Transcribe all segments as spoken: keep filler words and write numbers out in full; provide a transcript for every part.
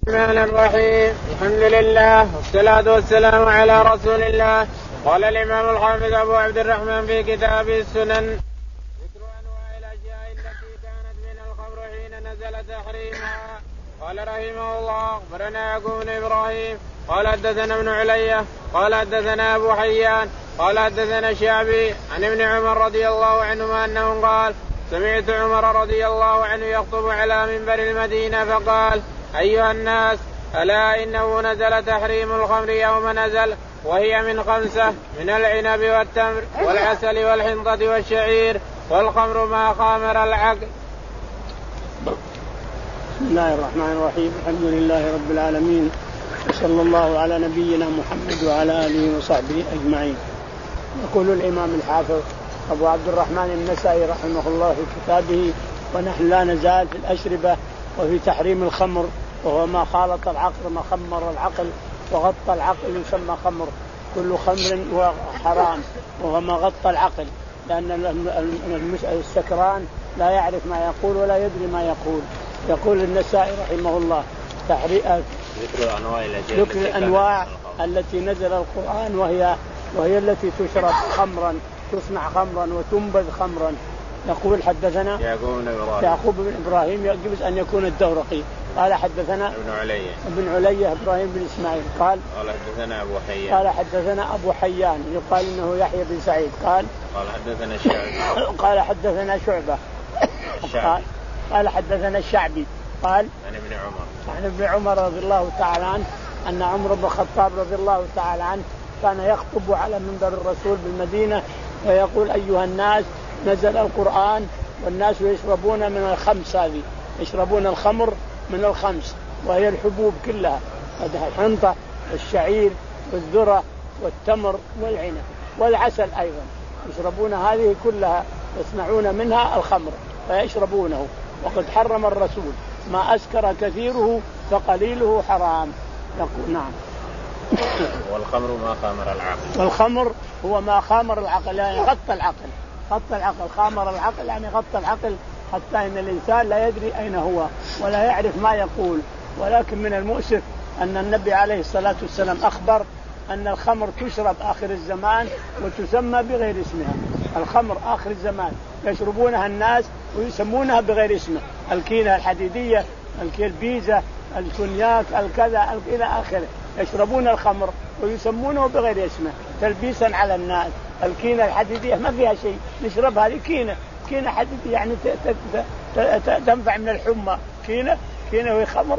الرحمن الرحيم. الحمد لله والصلاة والسلام على رسول الله. قال الإمام الحافظ أبو عبد الرحمن في كتابه السنن: ذكر أنواع الأشياء التي كانت من الخمر حين نزل تحريمها. قال رحمه الله: أخبرنا يعقوب بن إبراهيم قال حدثنا ابن علية قال حدثنا أبو حيان قال حدثنا الشعبي عن ابن عمر رضي الله عنهما أنه قال: سمعت عمر رضي الله عنه يخطب على منبر المدينة فقال: أيها الناس، ألا إنه نزل تحريم الخمر يوم نزل، وهي من خمسة: من العنب والتمر والعسل والحنطة والشعير، والخمر ما خامر العقل. بسم الله الرحمن الرحيم. الحمد لله رب العالمين، وصلى الله على نبينا محمد وعلى آله وصحبه أجمعين. يقول الإمام الحافظ أبو عبد الرحمن النسائي رحمه الله في كتابه: ونحن لا نزال في الأشربة وفي تحريم الخمر، وهو ما خالط العقل ما خمر العقل وغطى العقل يسمى خمر. كل خمر هو حرام وهو ما غطى العقل، لأن السكران لا يعرف ما يقول ولا يدري ما يقول. يقول النسائي رحمه الله: ذكر الأنواع, ذكر الأنواع التي نزل القرآن وهي وهي التي تشرب خمرا، تصنع خمرا وتنبذ خمرا. يقول: حدثنا يعقوب بن إبراهيم يعقوب بن إبراهيم يجوز أن يكون الدورقي قال حدثنا ابن علية ابن علية إبراهيم بن إسماعيل قال قال حدثنا أبو حيان قال حدثنا أبو حيان يقال إنه يحيى بن سعيد قال قال حدثنا الشعبي قال حدثنا شعبة قال قال حدثنا الشعبي قال عن ابن عمر عن ابن عمر رضي الله تعالى عنه أن عمر بن الخطاب رضي الله تعالى عنه كان يخطب على منبر الرسول بالمدينة ويقول: أيها الناس، نزل القرآن والناس يشربون من الخمس، هذه يشربون الخمر من الخمس، وهي الحبوب كلها: الحنطة والشعير والذرة والتمر والعنب والعسل أيضا، يشربون هذه كلها، يصنعون منها الخمر فيشربونه. وقد حرم الرسول ما أسكر كثيره فقليله حرام. يقول: نعم. والخمر ما خامر العقل. والخمر هو ما خامر العقل، يعني غطى العقل غطى العقل خامر العقل يعني غطى العقل، حتى إن الإنسان لا يدري أين هو ولا يعرف ما يقول. ولكن من المؤسف أن النبي عليه الصلاة والسلام أخبر أن الخمر تشرب آخر الزمان وتسمى بغير اسمها. الخمر آخر الزمان يشربونها الناس ويسمونها بغير اسمها: الكينة الحديدية، الكيلبيزة، الكونياك، الكذا إلى آخره. يشربون الخمر ويسمونه بغير اسمه تلبيسا على الناس. الكينة الحديدية ما فيها شيء، نشرب هذه كينة كينة حديدية يعني تنفع من الحمى. كينة كينة وخمر.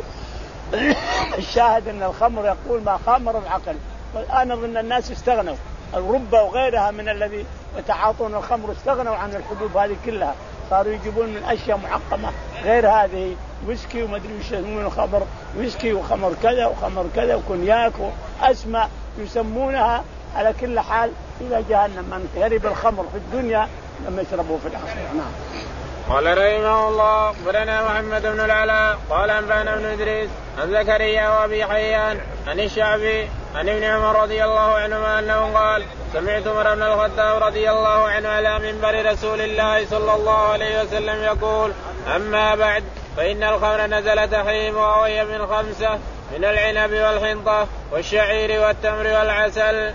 الشاهد أن الخمر يقول ما خامر العقل. والآن أظن الناس استغنوا، الربا وغيرها من الذي يتعاطون الخمر استغنوا عن الحبوب هذه كلها، صاروا يجيبون من أشياء محقمة غير هذه، ويسكي ومدري وش يسمونه خمر، ويسكي وخمر كذا وخمر كذا وكونياك وأسماء يسمونها. على كل حال إلى جهنم من يشرب الخمر في الدنيا لما يشربه في الآخرة. نعم. قال رحمه الله: أخبرنا محمد بن العلاء قال أنبأنا بن إدريس عن زكريا وأبي حيان عن الشعبي عن ابن عمر رضي الله عنهما أنه قال: سمعت عمر بن الخطاب رضي الله عنه على منبر رسول الله صلى الله عليه وسلم يقول: أما بعد، فإن الخمر نزل تحريمها وهي من خمسة: من العنب والحنطة والشعير والتمر والعسل.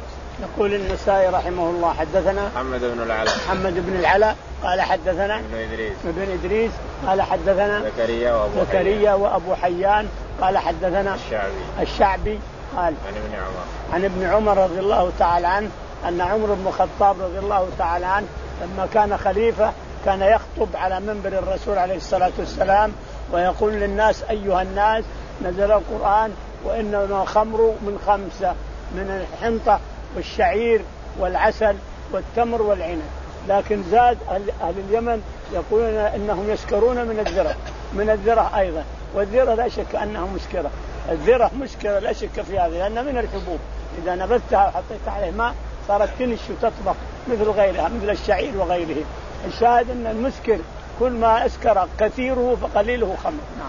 يقول النسائي رحمه الله: حدثنا محمد بن العلاء محمد بن العلاء قال حدثنا ابن إدريس ابن إدريس قال حدثنا زكريا وأبو, زكريا وأبو حيان قال حدثنا الشعبي الشعبي قال عن ابن عمر عن ابن عمر رضي الله تعالى عنه أن عمر بن الخطاب رضي الله تعالى عنه لما كان خليفة كان يخطب على منبر الرسول عليه الصلاة والسلام ويقول للناس: أيها الناس، نزل القرآن وإنما الخمر من خمسة: من الحنطة والشعير والعسل والتمر والعنب. لكن زاد أهل اليمن يقولون إنهم يسكرون من الذرة من الذرة أيضا، والذرة لا شك أنها مسكرة، الذرة مسكرة لا شك في هذا، لأن من الحبوب إذا نبتها وحطيت عليه ماء صارت تنش وتطبخ مثل غيرها مثل الشعير وغيره. الشاهد أن المسكر كل ما أسكر كثيره فقليله خمر. نعم.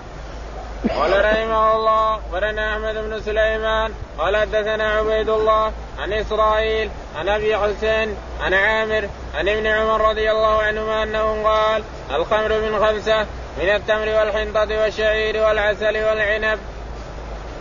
قال رحمه الله: أخبرنا أحمد بن سليمان قال حدثنا عبيد الله عن إسرائيل عن أبي حسين عن عامر عن ابن عمر رضي الله عنهما أنه قال: الخمر من خمسة: من التمر والحنطة والشعير والعسل والعنب.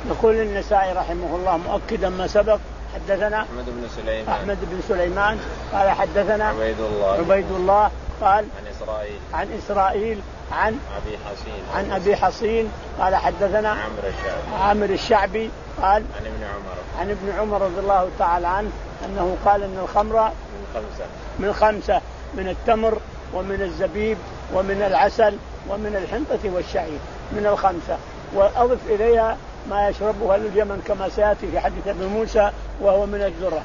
يقول النسائي رحمه الله مؤكدا ما سبق حدثنا أحمد بن سليمان أحمد بن سليمان قال حدثنا عبيد الله عبيد الله قال عن إسرائيل عن إسرائيل عن أبي حصين عن أبي حصين قال حدثنا عمرو الشعبي عامر الشعبي قال عن ابن عمر عن ابن عمر رضي الله تعالى عنه أنه قال أن الخمر من خمسة من خمسة من التمر ومن الزبيب ومن العسل ومن الحنطة والشعير من الخمسة، وأضف إليها ما يشربه أهل اليمن كما سيأتي في حديث ابن موسى وهو من الذرة.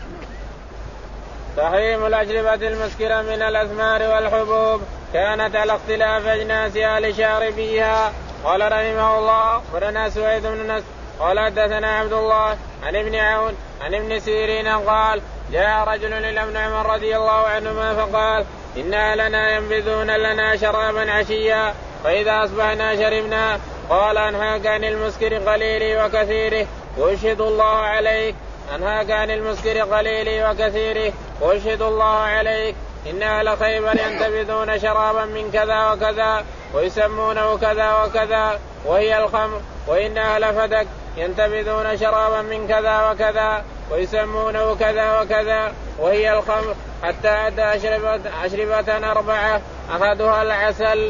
تحريم الأشربة المسكرة من الأثمار والحبوب كانت على اختلاف أجناسها لشاربيها. قال رحمه الله أخبرنا سويد بن نصر قال حدثنا عبد الله عن ابن عون عن ابن سيرين قال جاء رجل إلى ابن عمر رضي الله عنهما فقال إن أهلنا ينبذون لنا شرابا عشيا فإذا أصبحنا شربنا. قال أنهاك عن المسكر قليله وكثيره وأشهد الله عليك أنهاك عن المسكر قليله وكثيره وأشهد الله عليك إن أهل خيبر ينتبذون شرابا من كذا وكذا ويسمونه كذا وكذا وهي الخمر، وإن أهل فدك ينتبذون شرابا من كذا وكذا ويسمونه كذا وكذا وهي الخمر، حتى عد أشربة, أشربة أربعة أحدها العسل.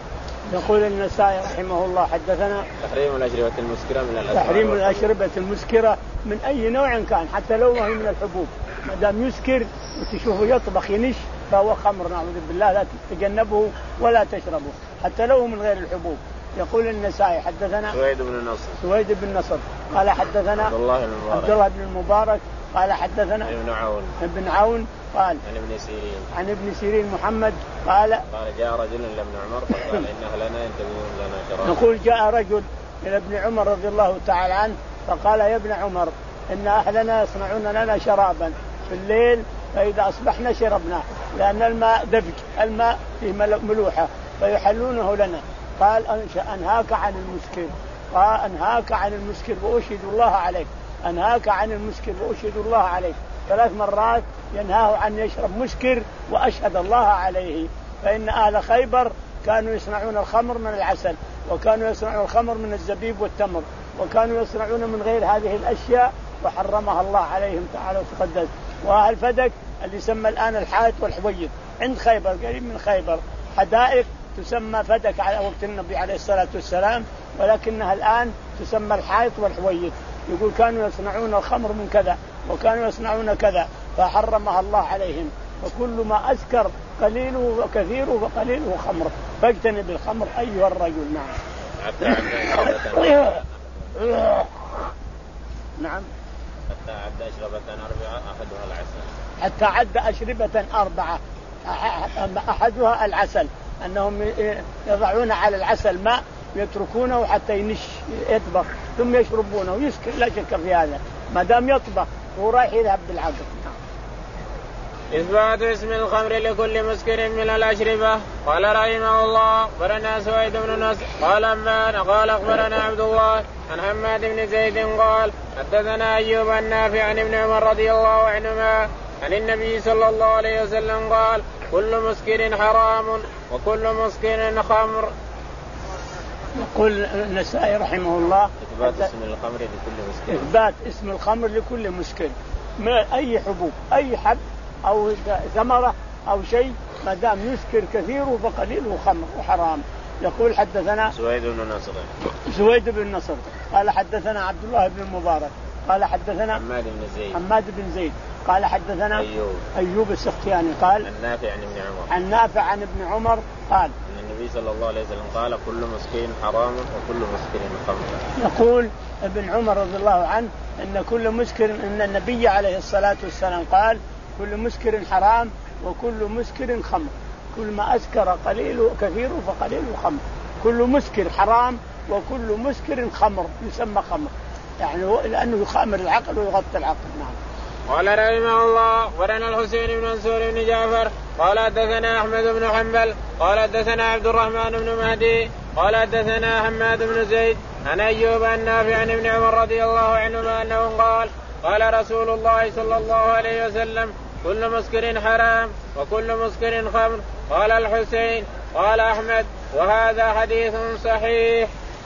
يقول النسائي رحمه الله حدثنا تحريم الأشربة المسكرة من الأثمار تحريم الأشربة المسكرة من أي نوع كان حتى لو هي من الحبوب ما دام يسكر وتشوفه يطبخ ينش فهو خمر نعوذ بالله لا تتجنبه ولا تشربه حتى لو من غير الحبوب. يقول النسائي حدثنا سويد بن نصر سويد بن نصر قال حدثنا عبد الله بن المبارك عبد الله بن المبارك قال حدثنا ابن عون ابن عون قال عن ابن سيرين عن ابن سيرين محمد قال قال جاء رجل إلى ابن عمر فقال إن أهلنا ينتبذون لنا شرابا. يقول جاء رجل إلى ابن عمر رضي الله تعالى عنه فقال يا ابن عمر إن أهلنا يصنعون لنا شرابا في الليل فإذا أصبحنا شربناه لأن الماء دبج الماء فيه ملوحة فيحلونه لنا. قال أنهاك عن المسكر قال أنهاك عن المسكر وأشهد الله عليك أنهاك عن المسكر وأشهد الله عليك ثلاث مرات ينهاه عن يشرب مسكر وأشهد الله عليه. فإن أهل خيبر كانوا يصنعون الخمر من العسل وكانوا يصنعون الخمر من الزبيب والتمر وكانوا يصنعون من غير هذه الأشياء وحرمها الله عليهم تعالى وتقدس. وأهل فدك اللي يسمى الآن الحائط والحويط عند خيبر قريب من خيبر حدائق تسمى فدك على وقت النبي عليه الصلاة والسلام ولكنها الآن تسمى الحائط والحويط. يقول كانوا يصنعون الخمر من كذا وكانوا يصنعون كذا فحرمها الله عليهم. وكل ما أسكر قليله وكثيره وقليله خمر فاجتنب الخمر أيها الرجل. نعم نعم حتى عد أشربة أربعة أحدها العسل حتى عد أشربة أربعة أحدها العسل أنهم يضعون على العسل ماء يتركونه حتى ينش يطبخ ثم يشربونه ويسكر لا شك في هذا ما دام يطبخ هو رايح يذهب بالعقل. إثبات اسم الخمر لكل مسكر من الأشربة. قال رحمه الله أخبرنا سويد بن نصر قال أنبأنا قال أخبرنا عبد الله عن حماد بن زيد قال حدثنا أيوب النافع عن ابن عمر رضي الله عنهما عن النبي صلى الله عليه وسلم قال كل مسكر حرام وكل مسكر خمر. يقول النسائي رحمه الله إثبات اسم الخمر لكل مسكر إثبات اسم الخمر لكل مسكر من أي حبوب أي حب أو ثمرة أو شيء ما دام يسكر كثيره فقليله خمر وحرام. يقول حدثنا سويد بن نصر سويد بن نصر قال حدثنا عبد الله بن المبارك قال حدثنا حماد بن زيد حماد بن زيد قال حدثنا أيوب أيوب السختياني قال النافع عن ابن عمر عن نافع عن ابن عمر قال أن النبي صلى الله عليه وسلم قال كل مسكر حرام وكل مسكر خمر. يقول ابن عمر رضي الله عنه أن كل مسكر أن النبي عليه الصلاة والسلام قال كل مسكر حرام وكل مسكر خمر كل ما أسكر قليله كثيره فقليله خمر كل مسكر حرام وكل مسكر خمر يسمى خمر يعني لأنه يخامر العقل ويغطي العقل. نعم. قال رحمه الله ورنا الحسين بن منصور بن جعفر قال حدثنا أحمد بن حنبل قال حدثنا عبد الرحمن بن مهدي قال حدثنا حماد بن زيد عن أيوب النافع عن ابن عمر رضي الله عنهما أنه قال قال رسول الله صلى الله عليه وسلم كل مسكر حرام وكل مسكر خمر. قال الحسين قال أحمد وهذا حديث صحيح.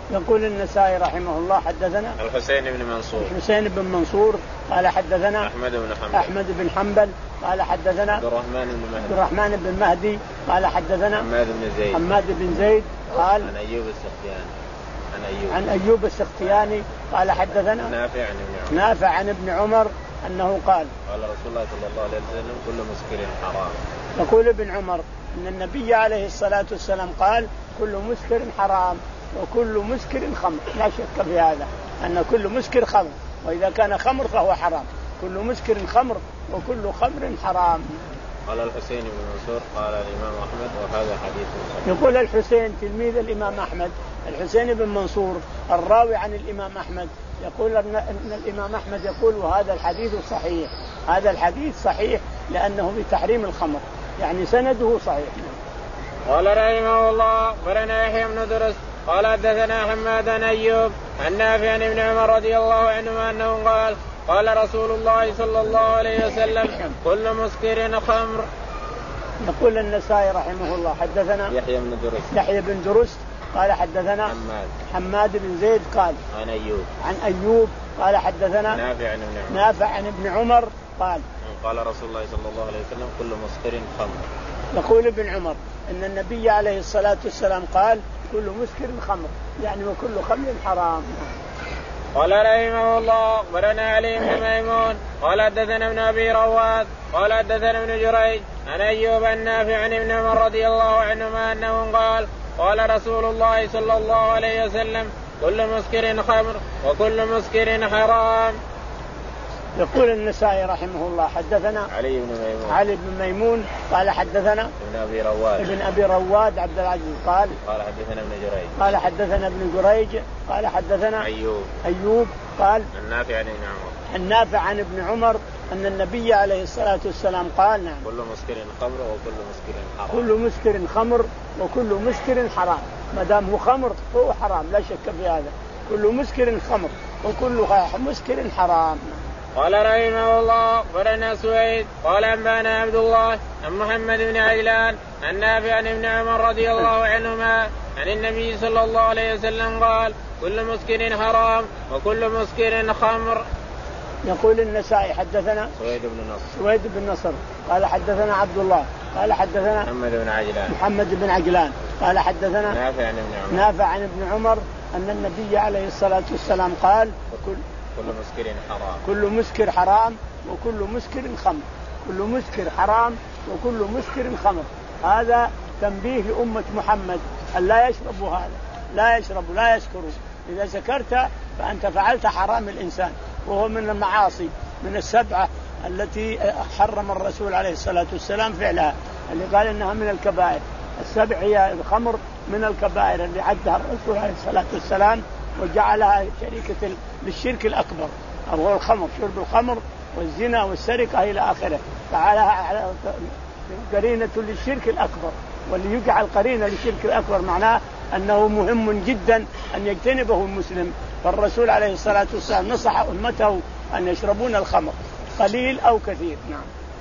يقول النسائي رحمه الله حدثنا الحسين بن منصور الحسين بن منصور قال حدثنا أحمد بن حنبل أحمد بن حنبل قال حدثنا عبد الرحمن بن مهدي عبد الرحمن بن مهدي قال حدثنا حماد بن زيد حماد بن زيد قال عن أيوب السختياني عن أيوب عن أيوب السختياني قال حدثنا نافع عن ابن عمر نافع عن ابن عمر أنه قال قال رسول الله صلى الله عليه وسلم كل مسكر حرام. يقول ابن عمر أن النبي عليه الصلاة والسلام قال كل مسكر حرام وكل مسكر خمر. لا شك في هذا أن كل مسكر خمر، وإذا كان خمر فهو حرام. كل مسكر خمر وكل خمر حرام. قال الحسين بن منصور قال الإمام أحمد وهذا حديث صحيح. يقول الحسين تلميذ الإمام أحمد الحسين بن منصور الراوي عن الإمام أحمد يقول أن الإمام أحمد يقول وهذا الحديث صحيح. هذا الحديث صحيح لأنه بتحريم الخمر، يعني سنده صحيح. قال رحمه الله أخبرنا يحيى بن درس قال حدثنا حماد بن أيوب عن نافع عن ابن عمر رضي الله عنهما أنه قال قال رسول الله صلى الله عليه وسلم كل مسكر خمر. يقول النسائي رحمه الله حدثنا يحيى بن درس يحيى بن درس قال حدثنا حماد حماد بن زيد قال عن أيوب عن أيوب قال حدثنا نافع عن ابن عمر نافع عن ابن عمر قال قال رسول الله صلى الله عليه وسلم كل مسكر خمر. يقول ابن عمر أن النبي عليه الصلاة والسلام قال كل مسكر خمر، يعني وكل خمر حرام. قال رحمه الله أخبرنا علي بن ميمون قال حدثنا ابن أبي رواد قال حدثنا ابن جريج عن أيوب النافع عن ابن عمر رضي الله عنهما أنه قال قال رسول الله صلى الله عليه وسلم كل مسكر خمر وكل مسكر حرام. يقول النسائي رحمه الله حدثنا علي بن ميمون علي بن ميمون قال حدثنا ابن أبي رواد ابن أبي رواد عبد العزيز قال قال حدثنا ابن جريج قال حدثنا ابن جريج قال حدثنا أيوب أيوب قال النافع عن ابن عمر النافع عن ابن عمر أن النبي عليه الصلاة والسلام قال نعم كل مسكر خمر وكل مسكر حرام. كل مسكر خمر وكل مسكر حرام، ما دام هو خمر فهو حرام لا شك في هذا. كل مسكر خمر وكل مسكر حرام. قال رحمه الله أخبرنا سويد قال أنبانا عبد الله عن محمد بن عجلان عن نافع عن ابن عمر رضي الله عنهما عن النبي صلى الله عليه وسلم قال كل مسكر حرام وكل مسكر خمر. يقول النسائي حدثنا سويد بن نصر سويد بن نصر قال حدثنا عبد الله قال حدثنا محمد بن عجلان محمد بن عجلان قال حدثنا نافع عن ابن عمر نافع عن ابن عمر أن النبي عليه الصلاة والسلام قال كل كل مسكر حرام كل مسكر حرام وكل مسكر خمر. كل مسكر حرام وكل مسكر خمر. هذا تنبيه لأمة محمد أن لا يشربوا هذا، لا يشربوا لا يسكروا. إذا سكرت فأنت فعلت حرام الإنسان، وهو من المعاصي من السبعة التي حرم الرسول عليه الصلاة والسلام فعلها، اللي قال إنها من الكبائر. السبع هي الخمر من الكبائر اللي عدها الرسول عليه الصلاة والسلام وجعلها شريكة للشرك الأكبر، أو الخمر، شرب الخمر والزنا والسرقة إلى آخره، فعلها قرينة للشرك الأكبر. واللي يجعل قرينة للشرك الأكبر معناه أنه مهم جدا أن يجتنبه المسلم. فالرسول عليه الصلاة والسلام نصح أمته أن يشربون الخمر قليل أو كثير. نعم.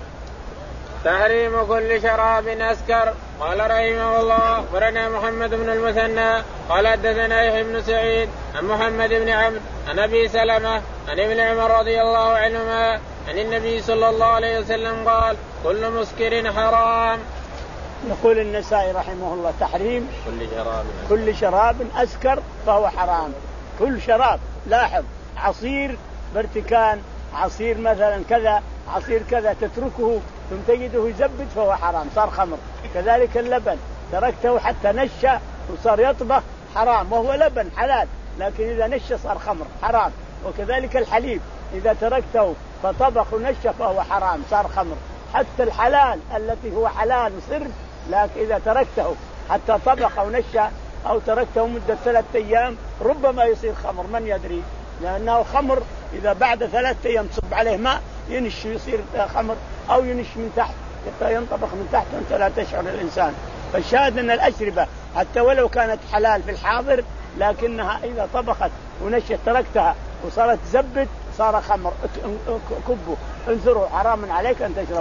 تحريم كل شراب أسكر. قال رحمه الله أخبرنا محمد بن المثنى قال حدثنا يحيى بن سعيد عن محمد بن عمرو عن أبي سلمة عن ابن عمر رضي الله عنهما عن النبي صلى الله عليه وسلم قال كل مسكر حرام. يقول النسائي رحمه الله تحريم كل شراب كل شراب أسكر فهو حرام. كل شراب، لاحظ، عصير برتكان، عصير مثلا كذا، عصير كذا، تتركه ثم تجده يزبد فهو حرام، صار خمر. كذلك اللبن تركته حتى نشى وصار يطبخ حرام، وهو لبن حلال، لكن إذا نشى صار خمر حرام. وكذلك الحليب إذا تركته فطبخ ونشى فهو حرام، صار خمر. حتى الحلال التي هو حلال صرف، لكن إذا تركته حتى طبخ أو نشى أو تركته مدة ثلاثة أيام ربما يصير خمر، من يدري، لأنه خمر إذا بعد ثلاثة أيام تصب عليه ماء ينش يصير خمر، أو ينش من تحت حتى ينطبخ من تحت وانت لا تشعر الإنسان. فالشاهد أن الأشربة حتى ولو كانت حلال في الحاضر، لكنها إذا طبخت ونشت تركتها وصارت زبد صار خمر، كبه انثره، حرام عليك أن تشربه.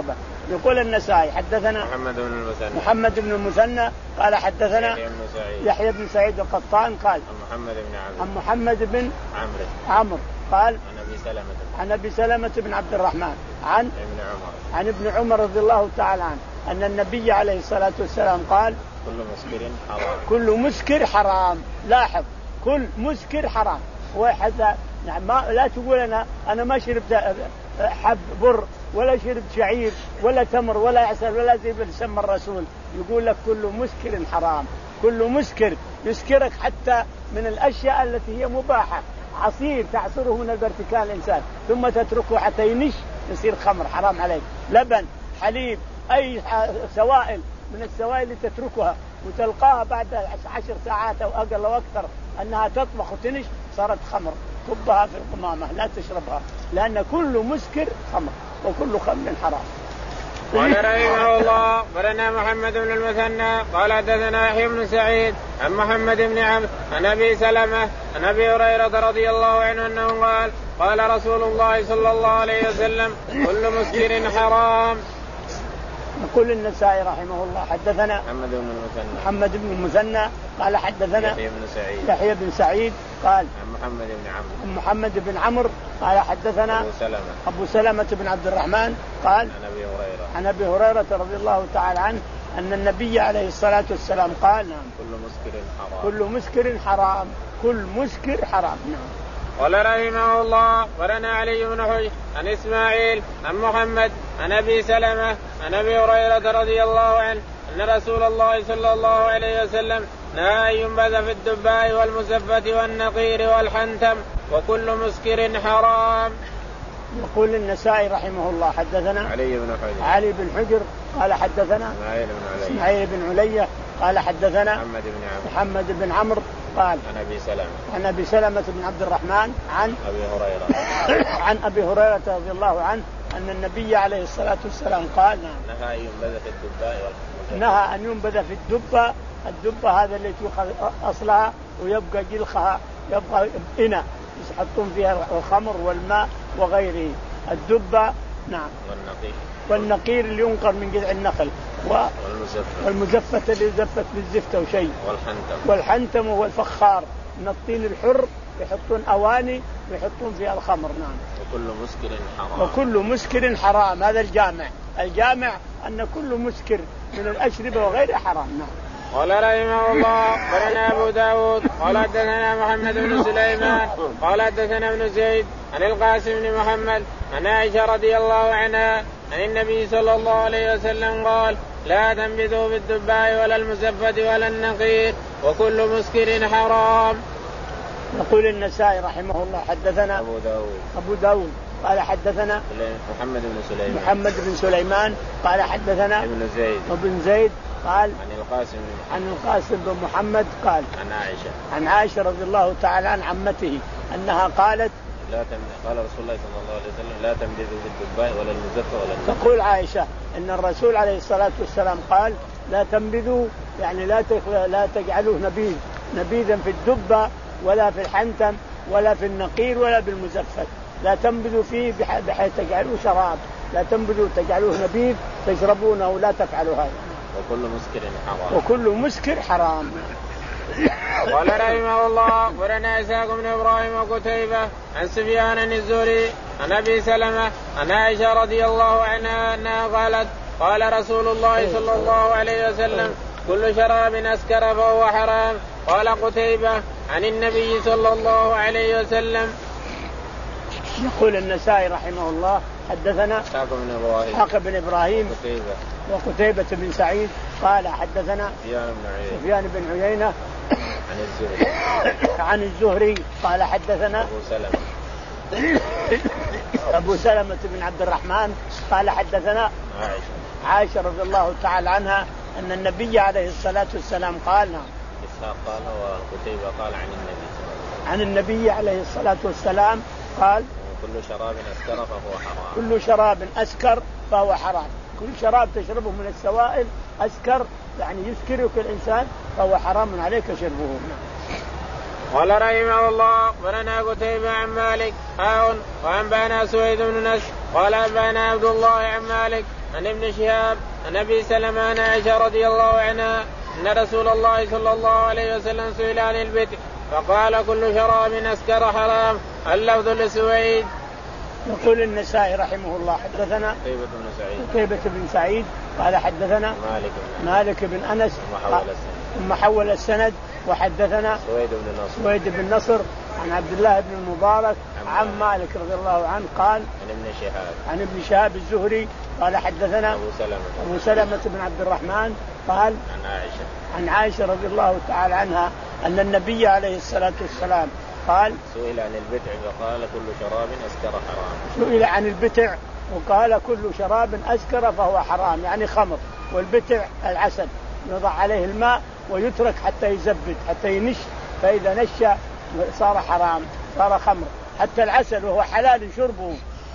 يقول النسائي حدثنا محمد بن المثنى محمد بن المثنى قال حدثنا يحيى بن سعيد يحيى بن سعيد القطان قال عن محمد بن عمرو عن محمد بن عمرو عمرو قال عن ابي سلمة عن ابي سلمة بن عبد الرحمن عن ابن عمر عن ابن عمر رضي الله تعالى عنه أن النبي عليه الصلاة والسلام قال كل مسكر حرام كل مسكر حرام. لاحظ كل مسكر حرام. واحد نعم ما لا تقول أنا أنا ما شربت حب بر ولا شربت شعير ولا تمر ولا عسل ولا زي ما سمى الرسول. يقول لك كل مسكر حرام. كل مسكر يسكرك حتى من الأشياء التي هي مباحة. عصير تعصره من البرتكان الإنسان ثم تتركه حتى ينش يصير خمر حرام عليك. لبن حليب أي سوائل من السوائل اللي تتركها وتلقاها بعد عشر ساعات أو أقل أو أكثر أنها تطبخ وتنش صارت خمر. كبها في القمامة لا تشربها لأن كل مسكر خمر وكل خمر حرام. قال رحمه الله برنا محمد بن المثنى قال حدثنا يحيى بن سعيد عن محمد بن عمرو عن ابي سلمة عن ابي هريرة رضي الله عنه انه قال قال رسول الله صلى الله عليه وسلم كل مسكر حرام. يقول النسائي رحمه الله حدثنا محمد بن المثنى محمد بن المثنى قال حدثنا يحيى بن سعيد يحيى بن سعيد قال عن محمد بن عمرو عن محمد بن عمرو قال حدثنا أبو سلمة أبو سلمة بن عبد الرحمن قال عن أبي هريرة عن أبي هريرة رضي الله تعالى عنه أن النبي عليه الصلاة والسلام قال نعم كل مسكر حرام كل مسكر حرام كل مسكر حرام. نعم. قال رحمه الله ورنا علي بن حجر عن إسماعيل عن محمد عن أبي سلمة عن أبي هريرة رضي الله عنه أن رسول الله صلى الله عليه وسلم نهى أن ينبذ في الدباء والمزفة والنقير والحنتم وكل مسكر حرام. يقول النسائي رحمه الله حدثنا علي بن حجر علي بن حجر قال حدثنا إسماعيل بن علي إسماعيل بن علي قال حدثنا محمد بن عمرو محمد بن عمرو قال عن أبي سلمة عن أبي سلمة بن عبد الرحمن عن أبي هريرة عن أبي هريرة رضي الله عنه أن النبي عليه الصلاة والسلام قال نهى أن ينبذ في الدباء نهى أن ينبذ في الدبة. الدبة هذا اللي تؤخذ أصلها ويبقى جلخها يبقى إناء يحطون فيها الخمر والماء وغيره. الدبة نعم والنقير والنقير اللي ينقر من جذع النخل والمزفة اللي زفت بالزفت أو شيء والحنتم والحنتم هو الفخار من الطين الحر يحطون أواني ويحطون فيها الخمر. نعم. وكل مسكر حرام وكل مسكر حرام. هذا الجامع الجامع أن كل مسكر من الأشربة وغيرها حرام. نعم. قال رحمه الله قالنا أبو داود قال حدثنا محمد بن سليمان قال حدثنا ابن زيد عن القاسم بن محمد عن عائشة رضي الله عنها عن النبي صلى الله عليه وسلم قال لا تنبذوا بالدباء ولا المزفة ولا النقير وكل مسكر حرام. يقول النسائي رحمه الله حدثنا أبو داود أبو داود قال حدثنا محمد بن سليمان محمد بن سليمان قال حدثنا ابن زيد ابن زيد قال عن القاسم عن القاسم بن محمد قال عن عائشة عن عائشة رضي الله تعالى عن عمته أنها قالت لا تم... قال رسول الله صلى الله عليه وسلم لا تنبذوا بالدباء ولا المزفة ولا النقير. تقول عائشة أن الرسول عليه الصلاة والسلام قال لا تنبذوا يعني لا لا تجعلوه نبيذ نبيذا في الدبة ولا في الحنتم ولا في النقير ولا بالمزفت. لا تنبذوا فيه بحيث تجعلوه شراب. لا تنبذوا تجعلوه نبيذ تشربونه ولا تفعلوا هذا. وكل مسكر حرام وكل مسكر حرام. قال رحمه الله ورنا إسحاق بن إبراهيم وقتيبة عن سفيان عن الزهري عن أبي سلمة عن عائشة رضي الله عنها أنها قالت قال رسول الله صلى الله عليه وسلم كل شراب أسكر فهو حرام. قال قتيبة عن النبي صلى الله عليه وسلم. يقول النسائي رحمه الله حدثنا إسحاق بن إبراهيم إسحاق بن إبراهيم وقتيبة وقتيبة بن سعيد قال حدثنا سفيان بن عيينة عن الزهري عن الزهري قال حدثنا أبو سلمة أبو سلمة بن عبد الرحمن قال حدثنا عائشة عائشة رضي الله تعالى عنها أن النبي عليه الصلاة والسلام قال إسحاق قال وقتيبة قال عن النبي عن النبي عليه الصلاة والسلام قال كل شراب أسكر فهو حرام. كل شراب أسكر فهو حرام. كل شراب تشربه من السوائل أسكر يعني يسكرك الإنسان فهو حرام عليك شربه. قال رحمه الله ولنا قتيبة عن مالك هاون وأنبانا سويد بن نس قال أنبانا عبد الله عن مالك عن ابن شهاب عن ابي سلمة عن عائشة رضي الله عنها ان رسول الله صلى الله عليه وسلم سئل عن البتع فقال كل شراب اسكر حرام. اللفظ لسويد. يقول النسائي رحمه الله حدثنا قتيبة بن سعيد قتيبة بن سعيد قال حدثنا مالك بن, مالك بن أنس ثم حول السند وحدثنا سويد بن نصر سويد بن نصر عن عبد الله بن المبارك عن, عن مالك رضي الله عنه قال عن ابن شهاب عن ابن شهاب الزهري قال حدثنا أبو سلمة أبو سلمة بن عبد الرحمن قال عن عائشة عن عائشة رضي الله تعالى عنها أن النبي عليه الصلاة والسلام قال سئل عن البتع فقال كل شراب أسكر حرام. سئل عن البتع وقال كل شراب أسكر فهو حرام يعني خمر. والبتع العسل يوضع عليه الماء ويترك حتى يزبد حتى ينش فإذا نش صار حرام صار خمر. حتى العسل وهو حلال شربه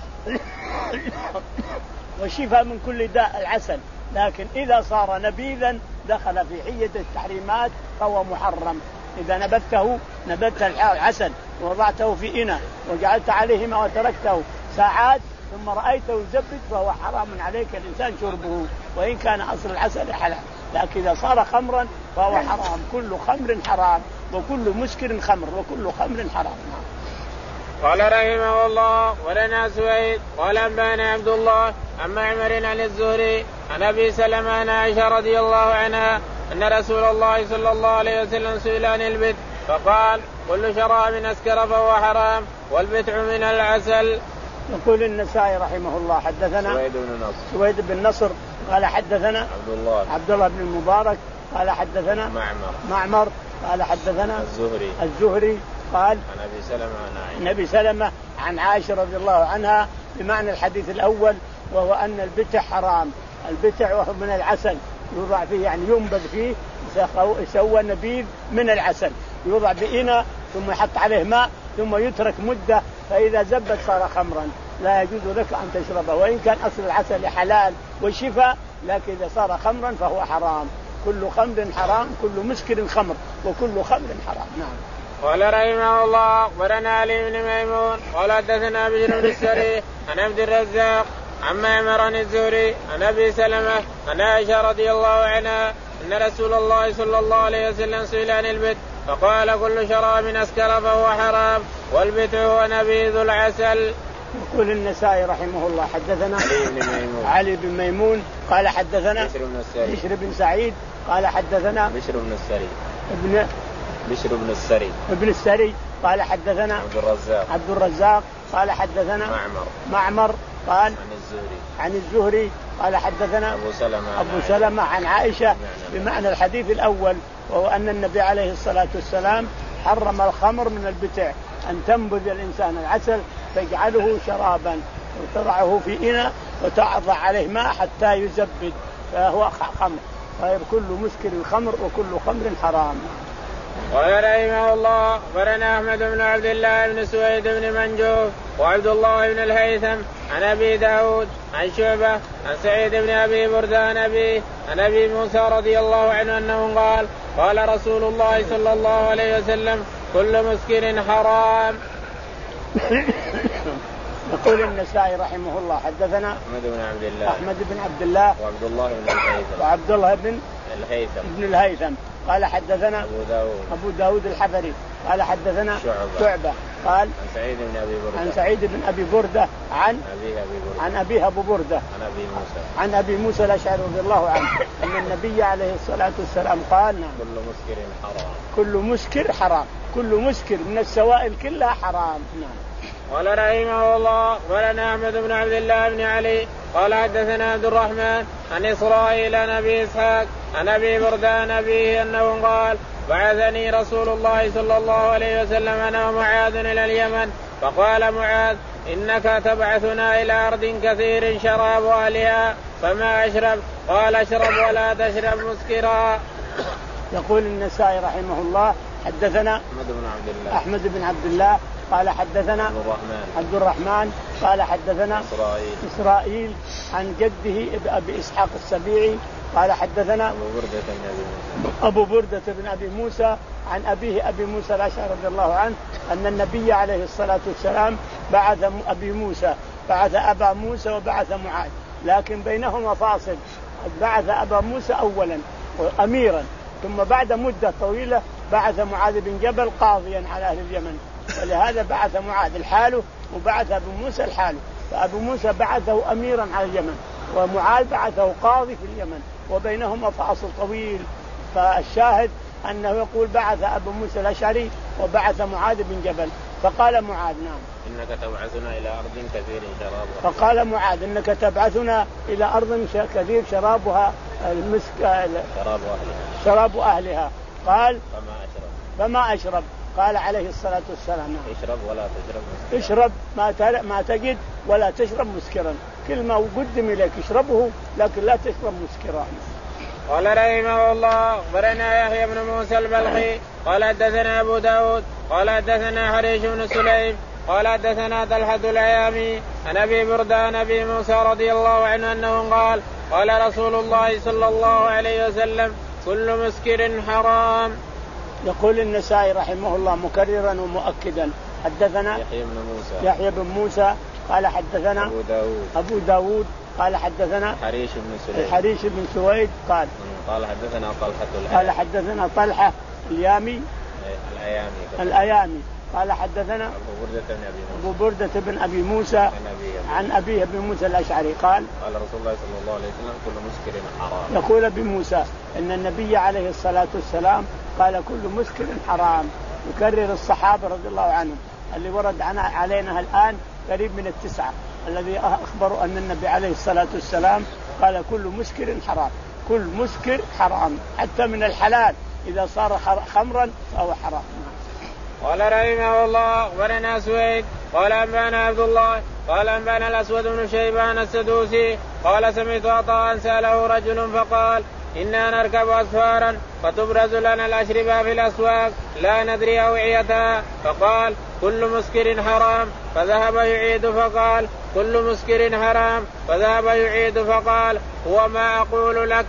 والشفاء من كل داء العسل لكن إذا صار نبيذا دخل في حية التحريمات فهو محرم. إذا نبته نبت العسل ووضعته في إناء وجعلت عليه ماء وتركته ساعات ثم رأيته يزبد فهو حرام عليك الإنسان شربه وإن كان أصل العسل حلال. لكن إذا صار خمرا فهو حرام. كل خمر حرام وكل مسكر خمر وكل خمر حرام. قال رحمه الله ولنا سويد قال أنبانا عبد الله عن معمر عن الزهري عن أبي سلمة عن عائشة رضي الله عنها أن رسول الله صلى الله عليه وسلم سئل عن البتع فقال كل شراب أسكر فهو حرام والبتع من العسل. يقول النسائي رحمه الله حدثنا سويد بن نصر سويد بن نصر قال حدثنا عبد الله عبد الله بن المبارك قال حدثنا معمر معمر قال حدثنا الزهري الزهري قال عن أبي سلمة عن عائشة النبي سلمة عن عائشة رضي الله عنها بمعنى الحديث الأول وهو أن البتع حرام. البتع وهو من العسل يوضع فيه يعني ينبذ فيه يسوى نبيذ من العسل يوضع بإناء ثم يحط عليه ماء ثم يترك مدة فإذا زبد صار خمرا لا يجوز لك أن تشربه وإن كان أصل العسل حلال وشفاء لكن إذا صار خمرا فهو حرام. كل خمر حرام كل مسكر خمر وكل خمر حرام. نعم. قال رحمه الله أخبرنا علي بن ميمون قال حدثنا بشر بن السري عن عبد الرزاق عن معمر عن الزهري عن أبي سلمة عن عائشة رضي الله عنها أن رسول الله صلى الله عليه وسلم سئل عن البتع فقال كل شراب أسكر فهو حرام والبتع هو نبيذ العسل. يقول النسائي رحمه الله حدثنا علي بن ميمون علي بن ميمون قال حدثنا بشر بن السري بشر بن سعيد قال حدثنا بشر بن السري ابن بشر بن السري ابن السري قال حدثنا عبد الرزاق عبد الرزاق قال حدثنا معمر معمر قال عن الزهري عن الزهري قال حدثنا أبو سلمة أبو سلمة عن عائشة بمعنى الحديث الأول وهو أن النبي عليه الصلاة والسلام حرم الخمر من البتع أن تنبذ الإنسان العسل تجعله شرابا وتضعه في إناء وتضع عليه ماء حتى يزبد فهو خمر غير كل مسكر خمر وكل خمر حرام. قال رحمه الله أخبرنا أحمد بن عبد الله بن سويد بن منجوف وعبد الله بن الهيثم عن أبي داود عن شعبة عن سعيد بن أبي بردة عن أبي عن أبي موسى رضي الله عنه أنه قال قال رسول الله صلى الله عليه وسلم كل مسكر حرام. يقول النسائي رحمه الله حدثنا أحمد بن عبد الله أحمد بن عبد الله وعبد الله بن الهيثم وعبد الله بن الهيثم ابن الهيثم قال حدثنا أبو داود أبو داود الحفري قال حدثنا شعبة, شعبة قال عن سعيد بن أبي بردة عن سعيد بن أبي بردة عن أبي أبي بردة عن أبيه أبو بردة عن أبي موسى عن أبي موسى الأشعري رضي الله عنه أن النبي عليه الصلاة والسلام قال كل مسكر حرام كل مسكر حرام كل مسكر من السوائل كلها حرام. نعم. قال رحمه الله ولنا أحمد بن عبد الله بن علي قال حدثنا عبد الرحمن عن إسرائيل عن أبي إسحاق عن أبي بردة عن أبيه أنه قال بعثني رسول الله صلى الله عليه وسلم أنا ومعاذ إلى اليمن فقال معاذ إنك تبعثنا إلى أرض كثير شراب أهلها فما أشرب قال اشرب ولا تشرب مسكرا. يقول النسائي رحمه الله حدثنا أحمد بن عبد الله أحمد بن عبد الله قال حدثنا عبد الرحمن عبد الرحمن قال حدثنا إسرائيل إسرائيل عن جده أبي إسحاق السبيعي قال حدثنا أبو بردة بن أبي موسى أبو بردة بن أبي موسى عن أبيه أبي موسى الأشعري رضي الله عنه أن النبي عليه الصلاة والسلام بعث أبي موسى بعث أبا موسى وبعث معاذ لكن بينهما فاصل. بعث أبا موسى أولا أميرا، ثم بعد مدة طويلة بعث معاذ بن جبل قاضيا على أهل اليمن، ولهذا بعث معاذ الحاله وبعث أبو موسى الحاله. فأبو موسى بعثه أميرا على اليمن، ومعاذ بعثه قاضي في اليمن، وبينهما فاصل طويل. فالشاهد أنه يقول بعث أبو موسى الأشعري وبعث معاذ بن جبل. فقال معاذ نعم إنك تبعثنا إلى أرض كثير شرابها. فقال معاذ إنك تبعثنا إلى أرض كثير شرابها المسك شراب أهلها شراب أهلها. قال فما أشرب فما أشرب. قال عليه الصلاة والسلام اشرب ولا تشرب مسكرا. اشرب ما ما تجد ولا تشرب مسكرا، كل ما قدم إليك اشربه لكن لا تشرب مسكرا. قال رحمه الله أخبرنا يحيى بن موسى البلخي قال حدثنا أبو داود قال حدثنا حريش بن سليم قال حدثنا طلحة الأيامي عن أبي بردة عن أبي موسى رضي الله عنه أنه قال قال رسول الله صلى الله عليه وسلم كل مسكر حرام. يقول النسائي رحمه الله مكررا ومؤكدا حدثنا يحيى بن موسى يحيى بن موسى قال حدثنا أبو داود أبو داود قال حدثنا حريش بن سويد حريش بن سويد قال قال حدثنا طلحة قال حدثنا طلحة اليامي الأيامي الأيامي قال حدثنا أبو بردة بن أبي موسى عن أبيه بن موسى الأشعري قال قال رسول الله صلى الله عليه وسلم كل مسكر حرام. يقول أبي موسى إن النبي عليه الصلاة والسلام قال كل مسكر حرام. يكرر الصحابة رضي الله عنهم اللي ورد علينا الآن قريب من التسعة الذي أخبروا أن النبي عليه الصلاة والسلام قال كل مسكر حرام. كل مسكر حرام حتى من الحلال إذا صار خمرا فهو حرام. قال رحمه الله أخبرنا سويد قال أنبانا عبد الله قال أنبانا الأسود بن شيبان السدوسي قال سمعت عطاء سأله رجل فقال إنا نركب أسفارا فتبرز لنا الأشربة في الأسواق لا ندري أوعيتها فقال كل مسكر حرام فذهب يعيد فقال كل مسكر حرام فذهب يعيد فقال هو ما أقول لك.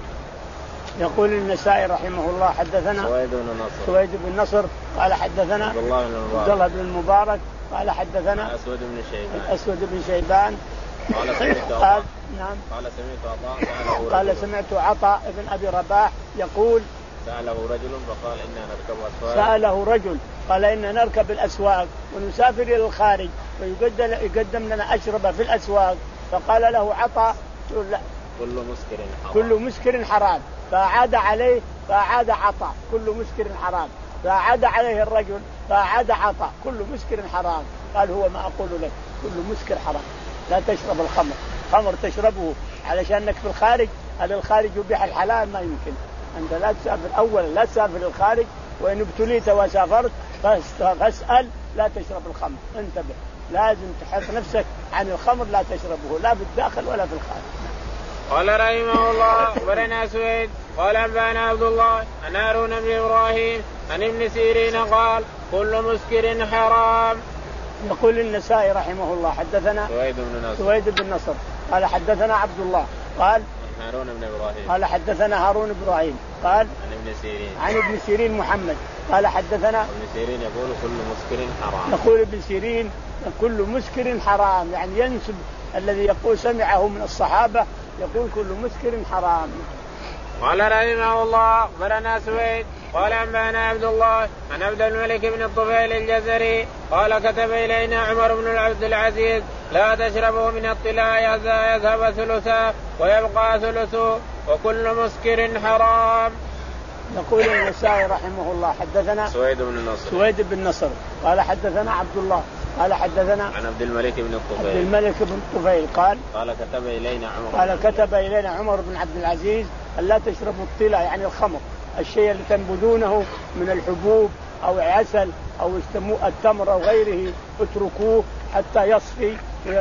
يقول النسائي رحمه الله حدثنا سويد بن نصر سويد بن نصر قال حدثنا عبد الله بن المبارك عبد الله بن المبارك قال حدثنا الأسود بن شيبان الأسود بن شيبان قال سمعت قال نعم قال سمعت عطاء قال سمعت عطاء بن أبي رباح يقول سأله رجل فقال إنا نركب أسفارا سأله رجل قال إنا نركب الأسواق ونسافر إلى الخارج ويقدم يقدم لنا أشربة في الأسواق فقال له عطاء لا كل مسكر حرام كل مسكر حرام فأعاد عليه فأعاد عطاء كل مسكر حرام فأعاد عليه الرجل فأعاد عطاء كل مسكر حرام. قال هو ما أقول لك كل مسكر حرام لا تشرب الخمر خمر تشربه علشانك في الخارج هذا الخارج يبيح الحلال ما يمكن. أنت لا تسافر أولا لا تسافر للخارج وإن ابتليت وسافرت فاسأل لا تشرب الخمر انتبه لازم تحط نفسك عن الخمر لا تشربه لا بالداخل ولا في الخارج. قال رحمه الله أخبرنا سويد قال أنبانا عبد الله عن هارون بن إبراهيم عن ابن سيرين قال كل مسكر حرام. يقول النسائي رحمه الله حدثنا سويد بن نصر سويد بن نصر قال حدثنا عبد الله قال هارون بن إبراهيم قال حدثنا هارون بن إبراهيم قال عن ابن سيرين عن ابن سيرين محمد قال حدثنا ابن سيرين يقول كل مسكر حرام. يقول ابن سيرين كل مسكر حرام يعني ينسب الذي يقول سمعه من الصحابة يقول كل مسكر حرام. قال رحمه الله أخبرنا سويد قال أنبانا عبد الله عن عبد الملك بن الطفيل الجزري قال كتب إلينا عمر بن عبد العزيز لا تشربوا من الطلاء حتى يذهب ثلثا ويبقى ثلث وكل مسكر حرام. يقول النسائي رحمه الله حدثنا سويد بن نصر سويد بن نصر قال حدثنا عبد الله قال حدثنا عن عبد الملك بن الطفيل عبد الملك بن الطفيل قال قال كتب إلينا عمر قال كتب إلينا عمر بن عبد العزيز ألا تشربوا الطلاء يعني الخمر الشيء اللي تنبذونه من الحبوب أو عسل أو التمر أو غيره اتركوه حتى يصفي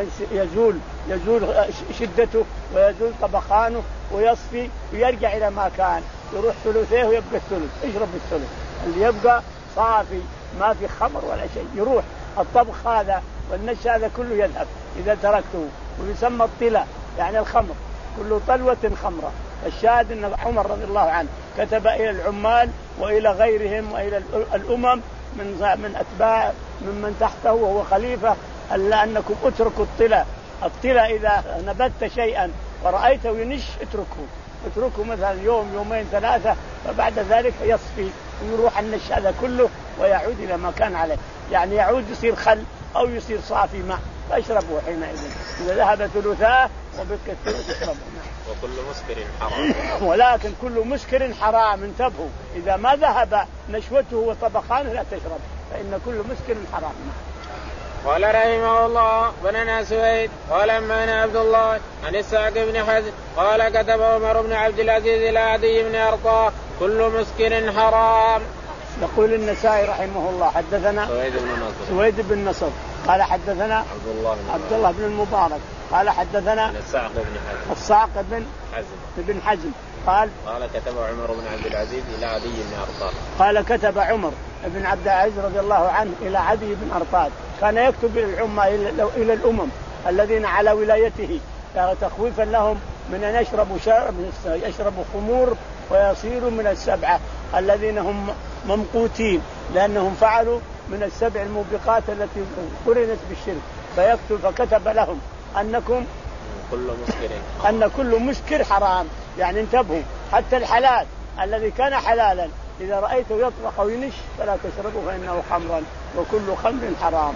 ويزول يزول شدته ويزول طبخانه ويصفي ويرجع إلى ما كان يروح ثلثيه ويبقى الثلث اشرب الثلث اللي يبقى صافي ما في خمر ولا شيء يروح الطبخ هذا والنش هذا كله يذهب إذا تركته ويسمى الطلاء يعني الخمر كل طلوة خمرة. الشاهد أن عمر رضي الله عنه كتب إلى العمال وإلى غيرهم وإلى الأمم من من أتباع ممن تحته وهو خليفة ألا أنكم اتركوا الطلاء. الطلاء إذا نبت شيئا ورأيته ينش اتركه اتركه مثلا يوم يومين ثلاثة، فبعد ذلك يصفي ويروح النش هذا كله ويعود إلى ما كان عليه، يعني يعود يصير خل أو يصير صافي ماء فاشربوا حينئذ إذا ذهب ثلثاه وبقي الثلث اشربوا. وكل مسكر حرام. ولكن كل مسكر حرام، انتبهوا إذا ما ذهب نشوته وطبخانه لا تشرب، فإن كل مسكر حرام. قال رحمه الله بننا سويد قال أنبأنا عبد الله عن إسحاق بن حزم قال كتب عمر بن عبد العزيز إلى عدي بن أرطاه كل مسكر حرام. يقول النسائي رحمه الله حدثنا سويد بن نصر سويد بن نصر قال حدثنا عبد الله بن عبد الله بن المبارك قال حدثنا الصعق بن حزم الصعق بن حزم بن حزم قال قال كتب عمر بن عبد العزيز إلى عدي بن أرطاه قال كتب عمر بن عبد العزيز رضي الله عنه إلى عدي بن أرطاه، كان يكتب العمة إلى الأمم الذين على ولايته تخويفا لهم من أن يشربوا يشربوا خمور ويصيروا من السبعة الذين هم ممقوتين، لأنهم فعلوا من السبع الموبقات التي قرنت بالشرك، فيكتب فكتب لهم أنكم كل مسكر أن كل مسكر حرام، يعني انتبهوا حتى الحلال الذي كان حلالا إذا رأيته يطبخ أو ينش فلا تشربه فإنه خمرا وكل خمر حرام.